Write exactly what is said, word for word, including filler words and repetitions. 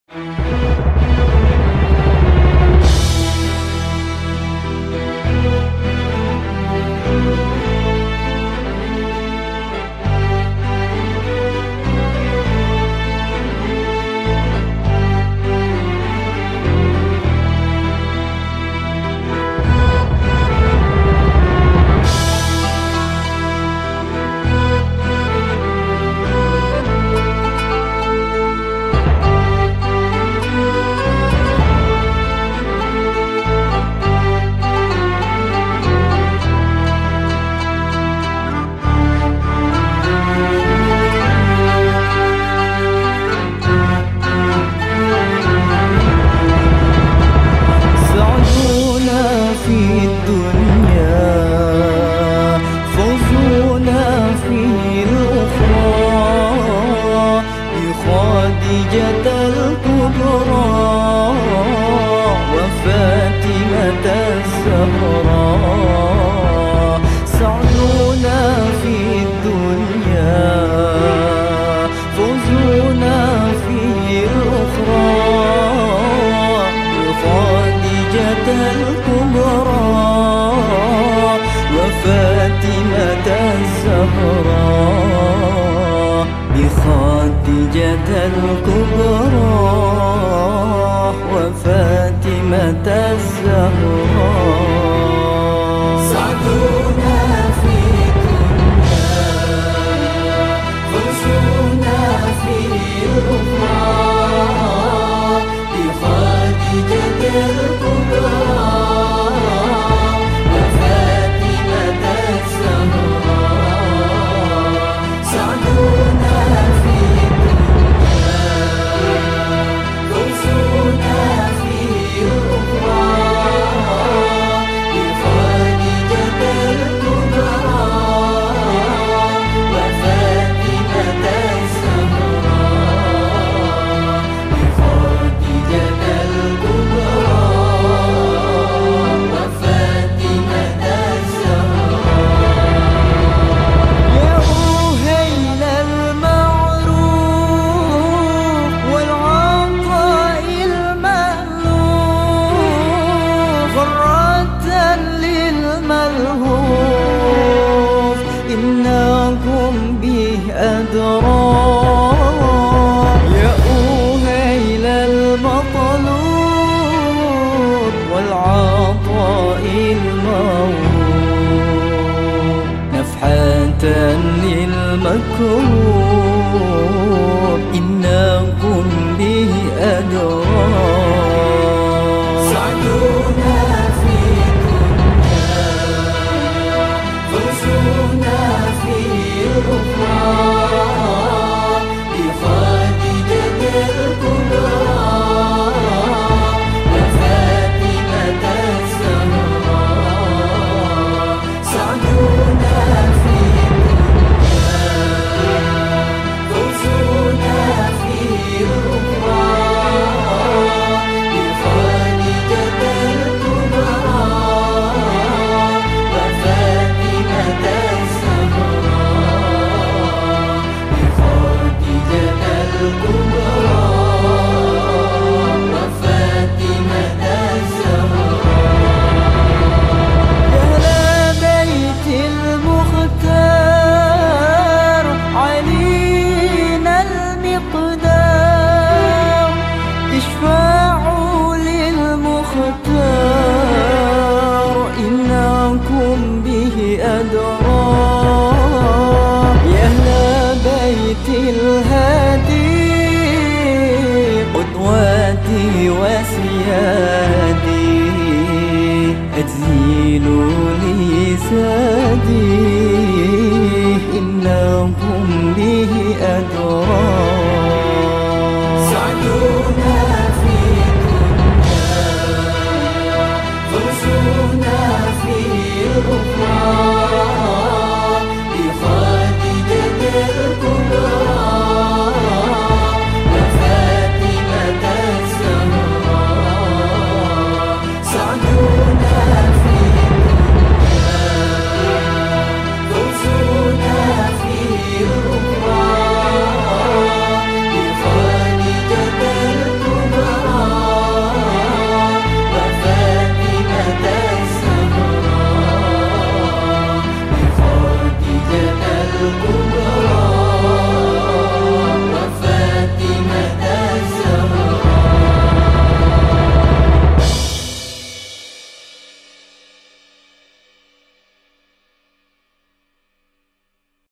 خديجة الكبرى وفاتمة الزهراء سعدونا في الدنيا فوزونا في الأخرى بخديجة الكبرى وفاتمة الزهراء بخديجة الكبرى وفاتمة الزهراء سعدونا في الدنيا فوزونا في الأخرى بخديجة الكبرى وفاتمة الزهراء سعدونا في إنكم به أدرى يا أهيل المطلوب والعطاء الموهوب نفحة للمكروب إنكم به أدرى سعدونا في الدنيا فوزونا في الأخرى بخديجة الكبرى وفاتمة الزهراء سعدونا في الدنيا فوزونا في الأخرى بخديجة الكبرى وفاتمة الزهراء بخديجة الكبرى وفاتمة الزهراء أهل بيت المختار علينا المقدار اشفعوا للمختار إنكم به أدرى يا أهل بيت الهادي قدوتي وسيادي أتزيلوا لي زادي إنكم به أدرى